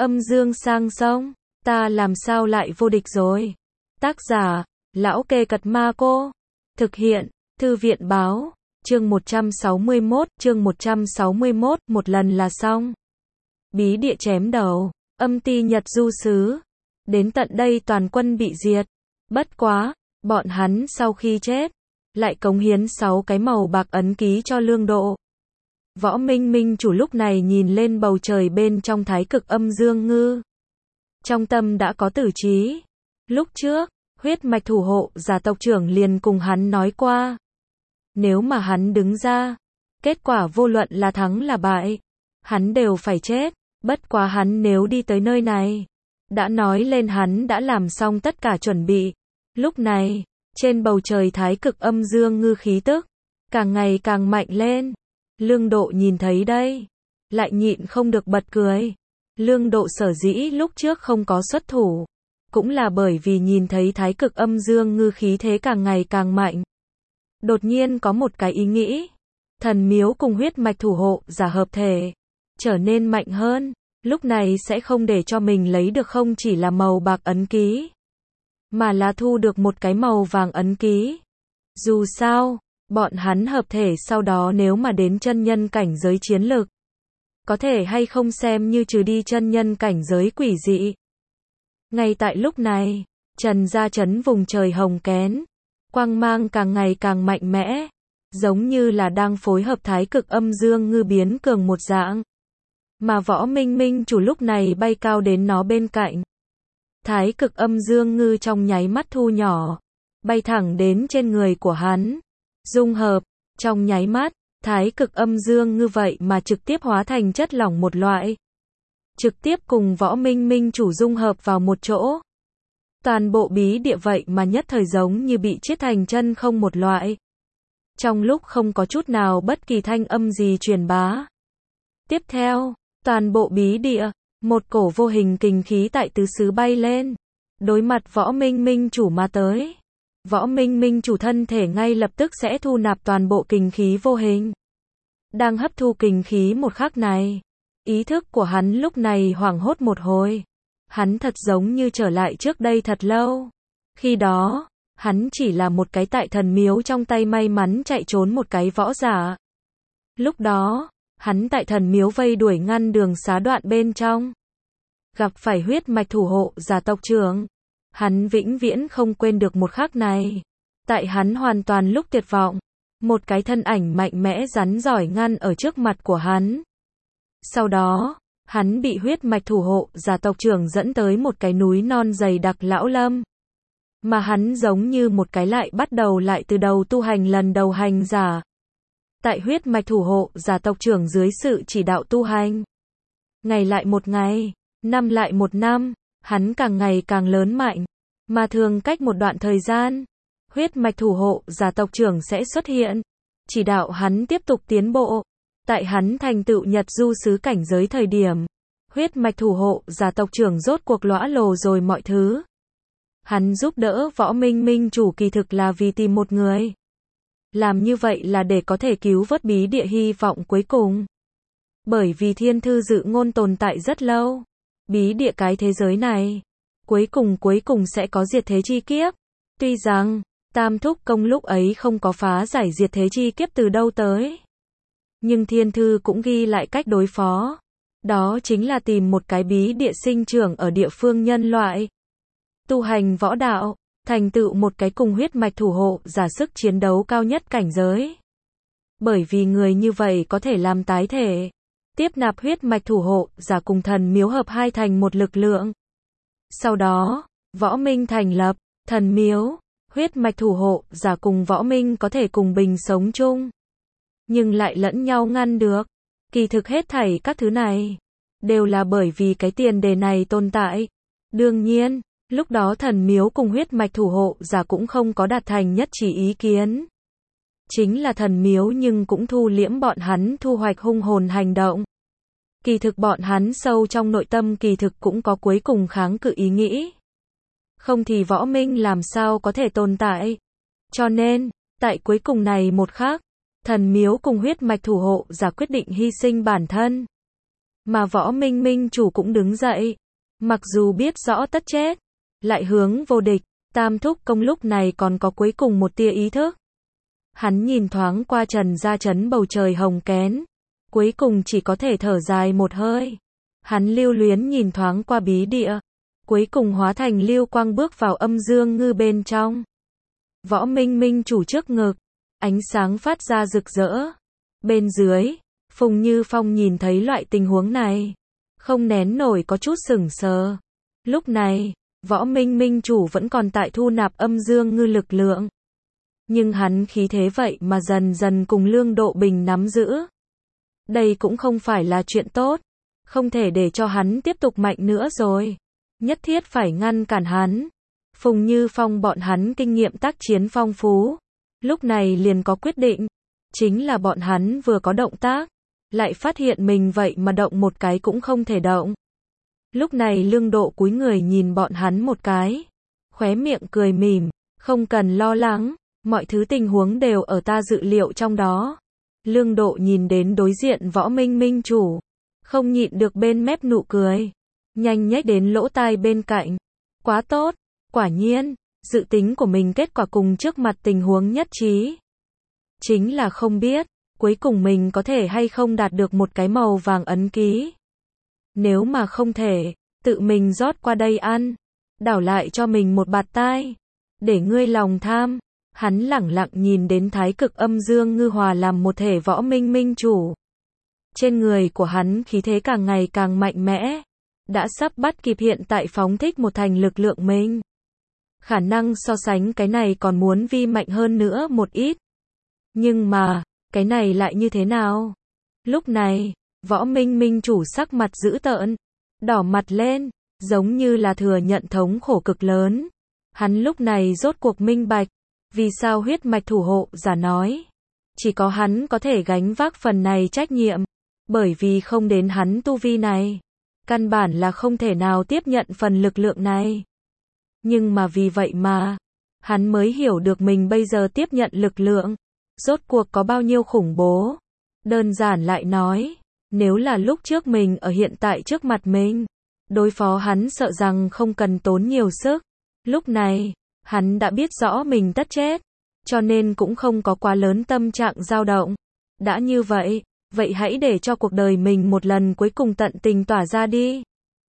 Âm dương sang sông, ta làm sao lại vô địch rồi? Tác giả, Lão Kê Cật Ma Cô. Thực hiện, Thư viện Báo. Chương 161, một lần là xong. Bí địa chém đầu, âm ti Nhật du xứ. Đến tận đây toàn quân bị diệt. Bất quá, bọn hắn sau khi chết, lại cống hiến 6 cái màu bạc ấn ký cho Lương Độ. Võ Minh Minh chủ lúc này nhìn lên bầu trời bên trong thái cực âm dương ngư. Trong tâm đã có tử trí. Lúc trước, huyết mạch thủ hộ giả tộc trưởng liền cùng hắn nói qua. Nếu mà hắn đứng ra, kết quả vô luận là thắng là bại, hắn đều phải chết. Bất quá hắn nếu đi tới nơi này, đã nói lên hắn đã làm xong tất cả chuẩn bị. Lúc này, trên bầu trời thái cực âm dương ngư khí tức, càng ngày càng mạnh lên. Lương Độ nhìn thấy đây, lại nhịn không được bật cười. Lương Độ sở dĩ lúc trước không có xuất thủ, cũng là bởi vì nhìn thấy thái cực âm dương ngư khí thế càng ngày càng mạnh. Đột nhiên có một cái ý nghĩ, thần miếu cùng huyết mạch thủ hộ giả hợp thể, trở nên mạnh hơn, lúc này sẽ không để cho mình lấy được không chỉ là màu bạc ấn ký, mà là thu được một cái màu vàng ấn ký. Dù sao, bọn hắn hợp thể sau đó nếu mà đến chân nhân cảnh giới chiến lực, có thể hay không xem như trừ đi chân nhân cảnh giới quỷ dị. Ngay tại lúc này, Trần Gia Trấn vùng trời hồng kén, quang mang càng ngày càng mạnh mẽ, giống như là đang phối hợp thái cực âm dương ngư biến cường một dạng. Mà Võ Minh Minh chủ lúc này bay cao đến nó bên cạnh. Thái cực âm dương ngư trong nháy mắt thu nhỏ, bay thẳng đến trên người của hắn. Dung hợp, trong nháy mắt, thái cực âm dương ngư vậy mà trực tiếp hóa thành chất lỏng một loại. Trực tiếp cùng Võ Minh Minh chủ dung hợp vào một chỗ. Toàn bộ bí địa vậy mà nhất thời giống như bị chiết thành chân không một loại. Trong lúc không có chút nào bất kỳ thanh âm gì truyền bá. Tiếp theo, toàn bộ bí địa, một cổ vô hình kình khí tại tứ xứ bay lên. Đối mặt Võ Minh Minh chủ mà tới. Võ Minh Minh chủ thân thể ngay lập tức sẽ thu nạp toàn bộ kình khí vô hình. Đang hấp thu kình khí một khắc này, ý thức của hắn lúc này hoảng hốt một hồi. Hắn thật giống như trở lại trước đây thật lâu. Khi đó, hắn chỉ là một cái tại thần miếu trong tay may mắn chạy trốn một cái võ giả. Lúc đó, hắn tại thần miếu vây đuổi ngăn đường xá đoạn bên trong. Gặp phải huyết mạch thủ hộ giả tộc trưởng. Hắn vĩnh viễn không quên được một khắc này. Tại hắn hoàn toàn lúc tuyệt vọng, một cái thân ảnh mạnh mẽ rắn giỏi ngăn ở trước mặt của hắn. Sau đó, hắn bị huyết mạch thủ hộ giả tộc trưởng dẫn tới một cái núi non dày đặc lão lâm. Mà hắn giống như một cái lại bắt đầu lại từ đầu tu hành lần đầu hành giả. Tại huyết mạch thủ hộ giả tộc trưởng dưới sự chỉ đạo tu hành. Ngày lại một ngày, năm lại một năm. Hắn càng ngày càng lớn mạnh, mà thường cách một đoạn thời gian, huyết mạch thủ hộ giả tộc trưởng sẽ xuất hiện, chỉ đạo hắn tiếp tục tiến bộ. Tại hắn thành tựu Nhật du xứ cảnh giới thời điểm, huyết mạch thủ hộ giả tộc trưởng rốt cuộc lõa lồ rồi mọi thứ. Hắn giúp đỡ Võ Minh Minh chủ kỳ thực là vì tìm một người. Làm như vậy là để có thể cứu vớt bí địa hy vọng cuối cùng. Bởi vì thiên thư dự ngôn tồn tại rất lâu. Bí địa cái thế giới này, cuối cùng sẽ có diệt thế chi kiếp. Tuy rằng, Tam Thúc Công lúc ấy không có phá giải diệt thế chi kiếp từ đâu tới. Nhưng thiên thư cũng ghi lại cách đối phó. Đó chính là tìm một cái bí địa sinh trưởng ở địa phương nhân loại. Tu hành võ đạo, thành tựu một cái cùng huyết mạch thủ hộ giả sức chiến đấu cao nhất cảnh giới. Bởi vì người như vậy có thể làm tái thể. Tiếp nạp huyết mạch thủ hộ giả cùng thần miếu hợp hai thành một lực lượng. Sau đó, Võ Minh thành lập, thần miếu, huyết mạch thủ hộ giả cùng Võ Minh có thể cùng bình sống chung. Nhưng lại lẫn nhau ngăn được. Kỳ thực hết thảy các thứ này, đều là bởi vì cái tiền đề này tồn tại. Đương nhiên, lúc đó thần miếu cùng huyết mạch thủ hộ giả cũng không có đạt thành nhất trí ý kiến. Chính là thần miếu nhưng cũng thu liễm bọn hắn thu hoạch hung hồn hành động. Kỳ thực bọn hắn sâu trong nội tâm kỳ thực cũng có cuối cùng kháng cự ý nghĩ. Không thì Võ Minh làm sao có thể tồn tại. Cho nên, tại cuối cùng này một khắc, thần miếu cùng huyết mạch thủ hộ giả quyết định hy sinh bản thân. Mà Võ Minh Minh chủ cũng đứng dậy. Mặc dù biết rõ tất chết, lại hướng vô địch, Tam Thúc Công lúc này còn có cuối cùng một tia ý thức. Hắn nhìn thoáng qua Trần Gia Trấn bầu trời hồng kén, cuối cùng chỉ có thể thở dài một hơi. Hắn lưu luyến nhìn thoáng qua bí địa, cuối cùng hóa thành lưu quang bước vào âm dương ngư bên trong. Võ Minh Minh chủ trước ngực, ánh sáng phát ra rực rỡ. Bên dưới, Phùng Như Phong nhìn thấy loại tình huống này, không nén nổi có chút sửng sờ. Lúc này, Võ Minh Minh chủ vẫn còn tại thu nạp âm dương ngư lực lượng. Nhưng hắn khí thế vậy mà dần dần cùng Lương Độ Bình nắm giữ. Đây cũng không phải là chuyện tốt. Không thể để cho hắn tiếp tục mạnh nữa rồi. Nhất thiết phải ngăn cản hắn. Phùng Như Phong bọn hắn kinh nghiệm tác chiến phong phú. Lúc này liền có quyết định. Chính là bọn hắn vừa có động tác, lại phát hiện mình vậy mà động một cái cũng không thể động. Lúc này Lương Độ cúi người nhìn bọn hắn một cái. Khóe miệng cười mỉm. Không cần lo lắng. Mọi thứ tình huống đều ở ta dự liệu trong đó. Lương Độ nhìn đến đối diện Võ Minh Minh chủ, không nhịn được bên mép nụ cười, nhanh nhếch đến lỗ tai bên cạnh. Quá tốt, quả nhiên, dự tính của mình kết quả cùng trước mặt tình huống nhất trí. Chính là không biết, cuối cùng mình có thể hay không đạt được một cái màu vàng ấn ký. Nếu mà không thể, tự mình rót qua đây ăn, đảo lại cho mình một bạt tai, để ngươi lòng tham. Hắn lẳng lặng nhìn đến thái cực âm dương ngư hòa làm một thể Võ Minh Minh chủ. Trên người của hắn khí thế càng ngày càng mạnh mẽ, đã sắp bắt kịp hiện tại phóng thích một thành lực lượng mình. Khả năng so sánh cái này còn muốn vi mạnh hơn nữa một ít. Nhưng mà, cái này lại như thế nào? Lúc này, Võ Minh Minh chủ sắc mặt dữ tợn, đỏ mặt lên, giống như là thừa nhận thống khổ cực lớn. Hắn lúc này rốt cuộc minh bạch. Vì sao huyết mạch thủ hộ giả nói, chỉ có hắn có thể gánh vác phần này trách nhiệm, bởi vì không đến hắn tu vi này, căn bản là không thể nào tiếp nhận phần lực lượng này. Nhưng mà vì vậy mà, hắn mới hiểu được mình bây giờ tiếp nhận lực lượng, rốt cuộc có bao nhiêu khủng bố. Đơn giản lại nói, nếu là lúc trước mình ở hiện tại trước mặt mình, đối phó hắn sợ rằng không cần tốn nhiều sức. Lúc này, hắn đã biết rõ mình tất chết, cho nên cũng không có quá lớn tâm trạng dao động. Đã như vậy, vậy hãy để cho cuộc đời mình một lần cuối cùng tận tình tỏa ra đi.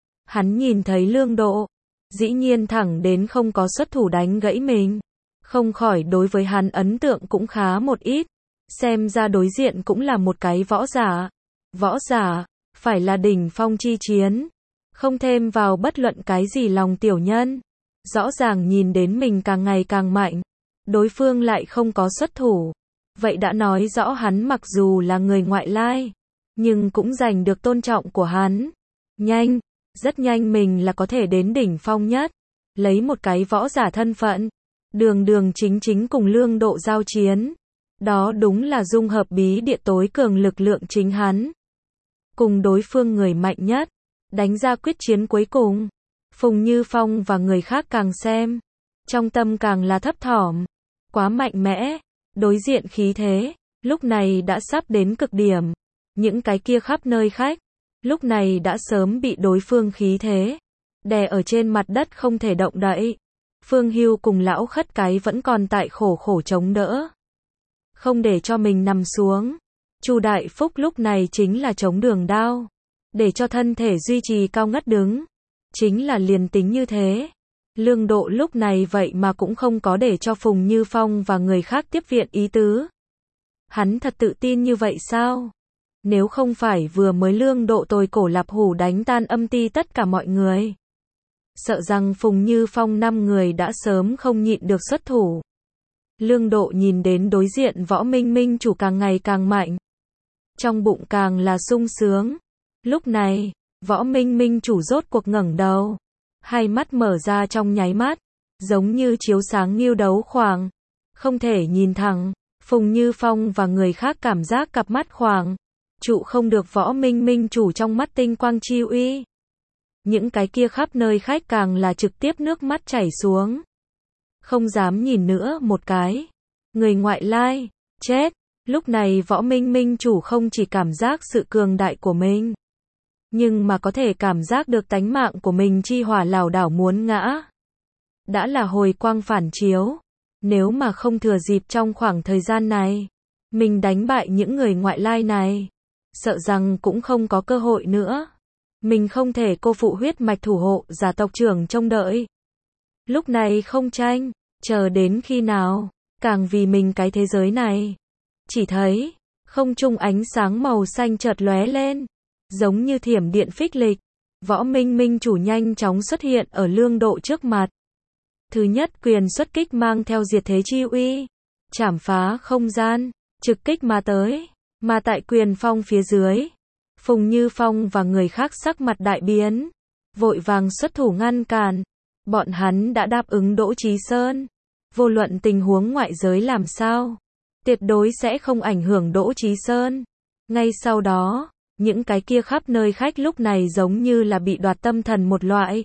Hắn nhìn thấy Lương Độ, dĩ nhiên thẳng đến không có xuất thủ đánh gãy mình. Không khỏi đối với hắn ấn tượng cũng khá một ít. Xem ra đối diện cũng là một cái võ giả. Võ giả, phải là đỉnh phong chi chiến. Không thêm vào bất luận cái gì lòng tiểu nhân. Rõ ràng nhìn đến mình càng ngày càng mạnh, đối phương lại không có xuất thủ. Vậy đã nói rõ hắn mặc dù là người ngoại lai, nhưng cũng giành được tôn trọng của hắn. Nhanh, rất nhanh mình là có thể đến đỉnh phong nhất, lấy một cái võ giả thân phận, đường đường chính chính cùng Lương Độ giao chiến. Đó đúng là dung hợp bí địa tối cường lực lượng chính hắn. Cùng đối phương người mạnh nhất, đánh ra quyết chiến cuối cùng. Phùng Như Phong và người khác càng xem, trong tâm càng là thấp thỏm. Quá mạnh mẽ, đối diện khí thế, lúc này đã sắp đến cực điểm. Những cái kia khắp nơi khách, lúc này đã sớm bị đối phương khí thế đè ở trên mặt đất không thể động đậy. Phương Hưu cùng lão khất cái vẫn còn tại khổ khổ chống đỡ, không để cho mình nằm xuống. Chu Đại Phúc lúc này chính là chống đường đao, để cho thân thể duy trì cao ngất đứng. Chính là liền tính như thế, Lương Độ lúc này vậy mà cũng không có để cho Phùng Như Phong và người khác tiếp viện ý tứ. Hắn thật tự tin như vậy sao? Nếu không phải vừa mới Lương Độ tồi cổ lạp hủ đánh tan âm ti tất cả mọi người, sợ rằng Phùng Như Phong 5 người đã sớm không nhịn được xuất thủ. Lương Độ nhìn đến đối diện Võ Minh Minh chủ càng ngày càng mạnh, trong bụng càng là sung sướng. Lúc này, Võ Minh Minh chủ rốt cuộc ngẩng đầu, hai mắt mở ra trong nháy mắt, giống như chiếu sáng nghiêu đấu khoảng, không thể nhìn thẳng. Phùng Như Phong và người khác cảm giác cặp mắt khoảng trụ không được Võ Minh Minh chủ trong mắt tinh quang chi uy. Những cái kia khắp nơi khách càng là trực tiếp nước mắt chảy xuống, không dám nhìn nữa một cái. Người ngoại lai, chết. Lúc này Võ Minh Minh chủ không chỉ cảm giác sự cường đại của mình, nhưng mà có thể cảm giác được tánh mạng của mình chi hỏa lảo đảo muốn ngã. Đã là hồi quang phản chiếu, nếu mà không thừa dịp trong khoảng thời gian này, mình đánh bại những người ngoại lai này, sợ rằng cũng không có cơ hội nữa. Mình không thể cô phụ huyết mạch thủ hộ giả tộc trưởng trông đợi. Lúc này không tranh, chờ đến khi nào, càng vì mình cái thế giới này. Chỉ thấy, không trung ánh sáng màu xanh chợt lóe lên, giống như thiểm điện phích lịch. Võ Minh Minh chủ nhanh chóng xuất hiện ở Lương Độ trước mặt. Thứ nhất quyền xuất kích mang theo diệt thế chi uy, chảm phá không gian, trực kích mà tới, mà tại quyền phong phía dưới, Phùng Như Phong và người khác sắc mặt đại biến, vội vàng xuất thủ ngăn cản. Bọn hắn đã đáp ứng Đỗ Chí Sơn, vô luận tình huống ngoại giới làm sao, tuyệt đối sẽ không ảnh hưởng Đỗ Chí Sơn. Ngay sau đó, những cái kia khắp nơi khách lúc này giống như là bị đoạt tâm thần một loại.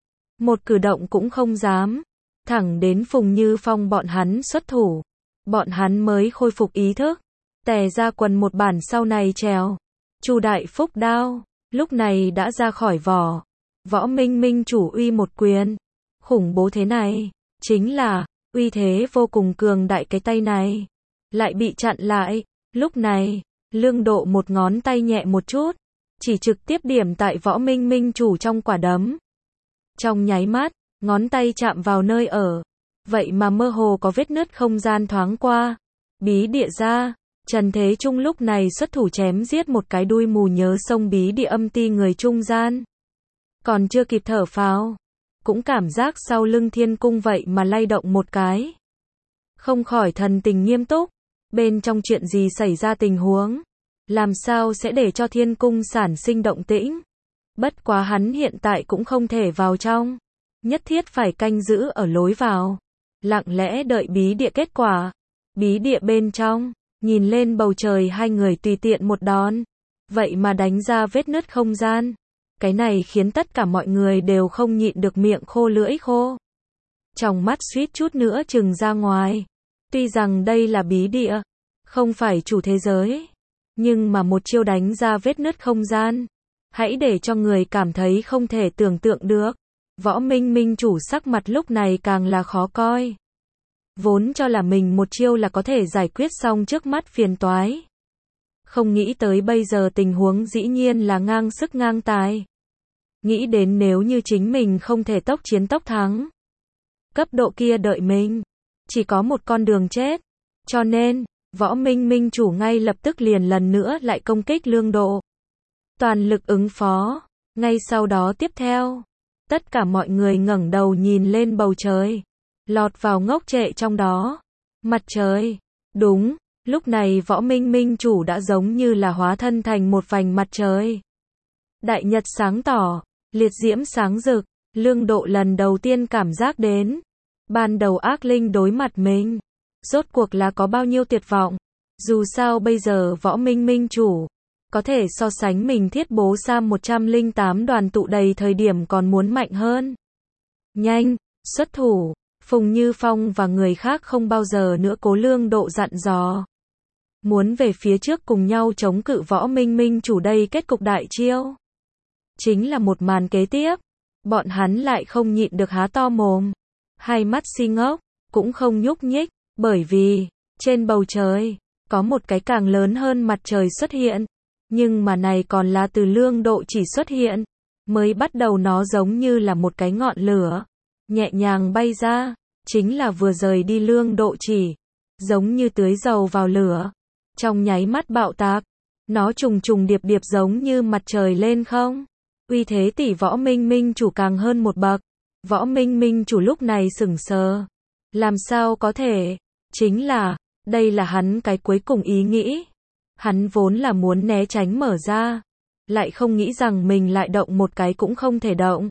Một cử động cũng không dám, thẳng đến Phùng Như Phong bọn hắn xuất thủ, bọn hắn mới khôi phục ý thức, tè ra quần một bản sau này trèo. Chu Đại Phúc đao, lúc này đã ra khỏi vỏ. Võ Minh Minh chủ uy một quyền, khủng bố thế này, chính là, uy thế vô cùng cường đại cái tay này, lại bị chặn lại. Lúc này, Lương Độ một ngón tay nhẹ một chút, chỉ trực tiếp điểm tại Võ Minh Minh chủ trong quả đấm. Trong nháy mắt, ngón tay chạm vào nơi ở, vậy mà mơ hồ có vết nứt không gian thoáng qua. Bí địa ra, Trần Thế Trung lúc này xuất thủ chém giết một cái đuôi mù nhớ sông bí địa âm ti người trung gian. Còn chưa kịp thở phào, cũng cảm giác sau lưng thiên cung vậy mà lay động một cái. Không khỏi thần tình nghiêm túc, bên trong chuyện gì xảy ra tình huống, làm sao sẽ để cho thiên cung sản sinh động tĩnh. Bất quá hắn hiện tại cũng không thể vào trong, nhất thiết phải canh giữ ở lối vào, lặng lẽ đợi bí địa kết quả. Bí địa bên trong, nhìn lên bầu trời hai người tùy tiện một đòn, vậy mà đánh ra vết nứt không gian. Cái này khiến tất cả mọi người đều không nhịn được miệng khô lưỡi khô. Trong mắt suýt chút nữa trừng ra ngoài. Tuy rằng đây là bí địa, không phải chủ thế giới, nhưng mà một chiêu đánh ra vết nứt không gian, hãy để cho người cảm thấy không thể tưởng tượng được. Võ Minh Minh chủ sắc mặt lúc này càng là khó coi. Vốn cho là mình một chiêu là có thể giải quyết xong trước mắt phiền toái. Không nghĩ tới bây giờ tình huống dĩ nhiên là ngang sức ngang tài. Nghĩ đến nếu như chính mình không thể tốc chiến tốc thắng, cấp độ kia đợi mình, chỉ có một con đường chết. Cho nên, Võ Minh Minh chủ ngay lập tức liền lần nữa lại công kích Lương Độ. Toàn lực ứng phó. Ngay sau đó tiếp theo, tất cả mọi người ngẩng đầu nhìn lên bầu trời, lọt vào ngốc trệ trong đó. Mặt trời. Đúng, lúc này Võ Minh Minh chủ đã giống như là hóa thân thành một vành mặt trời. Đại nhật sáng tỏ, liệt diễm sáng rực, Lương Độ lần đầu tiên cảm giác đến. Ban đầu ác linh đối mặt mình, rốt cuộc là có bao nhiêu tuyệt vọng. Dù sao bây giờ Võ Minh Minh chủ, có thể so sánh mình thiết bố Sam 108 đoàn tụ đầy thời điểm còn muốn mạnh hơn. Nhanh, xuất thủ. Phùng Như Phong và người khác không bao giờ nữa cố Lương Độ dặn dò. Muốn về phía trước cùng nhau chống cự Võ Minh Minh chủ đây kết cục đại chiêu. Chính là một màn kế tiếp. Bọn hắn lại không nhịn được há to mồm. Hai mắt si ngốc, cũng không nhúc nhích. Bởi vì, trên bầu trời, có một cái càng lớn hơn mặt trời xuất hiện. Nhưng mà này còn là từ Lương Độ chỉ xuất hiện. Mới bắt đầu nó giống như là một cái ngọn lửa. Nhẹ nhàng bay ra, chính là vừa rời đi Lương Độ chỉ, giống như tưới dầu vào lửa, trong nháy mắt bạo tạc, nó trùng trùng điệp điệp giống như mặt trời lên không. Uy thế tỷ Võ Minh Minh chủ càng hơn một bậc. Võ Minh Minh chủ lúc này sững sờ, làm sao có thể, chính là, đây là hắn cái cuối cùng ý nghĩ. Hắn vốn là muốn né tránh mở ra, lại không nghĩ rằng mình lại động một cái cũng không thể động.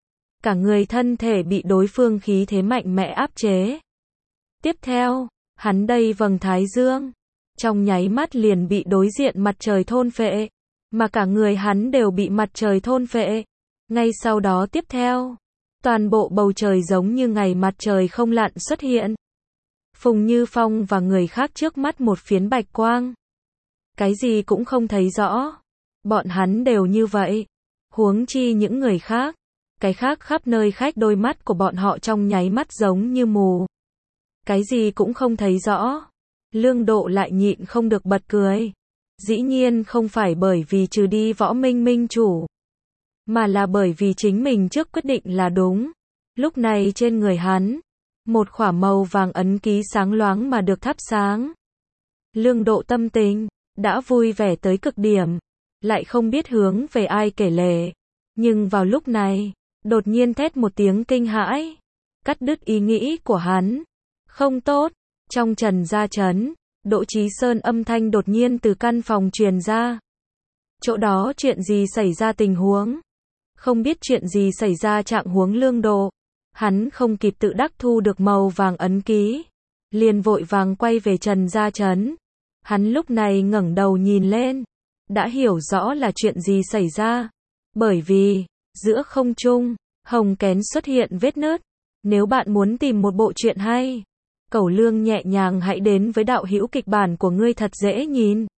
Cả người thân thể bị đối phương khí thế mạnh mẽ áp chế. Tiếp theo, hắn đây vầng thái dương, trong nháy mắt liền bị đối diện mặt trời thôn phệ, mà cả người hắn đều bị mặt trời thôn phệ. Ngay sau đó tiếp theo, toàn bộ bầu trời giống như ngày mặt trời không lặn xuất hiện. Phùng Như Phong và người khác trước mắt một phiến bạch quang. Cái gì cũng không thấy rõ. Bọn hắn đều như vậy. Huống chi những người khác. Cái khác khắp nơi khách đôi mắt của bọn họ trong nháy mắt giống như mù. Cái gì cũng không thấy rõ. Lương Độ lại nhịn không được bật cười. Dĩ nhiên không phải bởi vì trừ đi Võ Minh Minh chủ, mà là bởi vì chính mình trước quyết định là đúng. Lúc này trên người hắn, một khỏa màu vàng ấn ký sáng loáng mà được thắp sáng. Lương Độ tâm tình đã vui vẻ tới cực điểm, lại không biết hướng về ai kể lể. Nhưng vào lúc này, đột nhiên thét một tiếng kinh hãi, cắt đứt ý nghĩ của hắn. Không tốt, trong Trần Gia Trấn, Đỗ Chí Sơn âm thanh đột nhiên từ căn phòng truyền ra. Chỗ đó chuyện gì xảy ra tình huống? Không biết chuyện gì xảy ra trạng huống Lương Độ. Hắn không kịp tự đắc thu được màu vàng ấn ký, liền vội vàng quay về Trần Gia Trấn. Hắn lúc này ngẩng đầu nhìn lên, đã hiểu rõ là chuyện gì xảy ra. Bởi vì, giữa không trung, hồng kén xuất hiện vết nứt. Nếu bạn muốn tìm một bộ truyện hay, Cẩu Lương nhẹ nhàng hãy đến với đạo hữu kịch bản của ngươi thật dễ nhìn.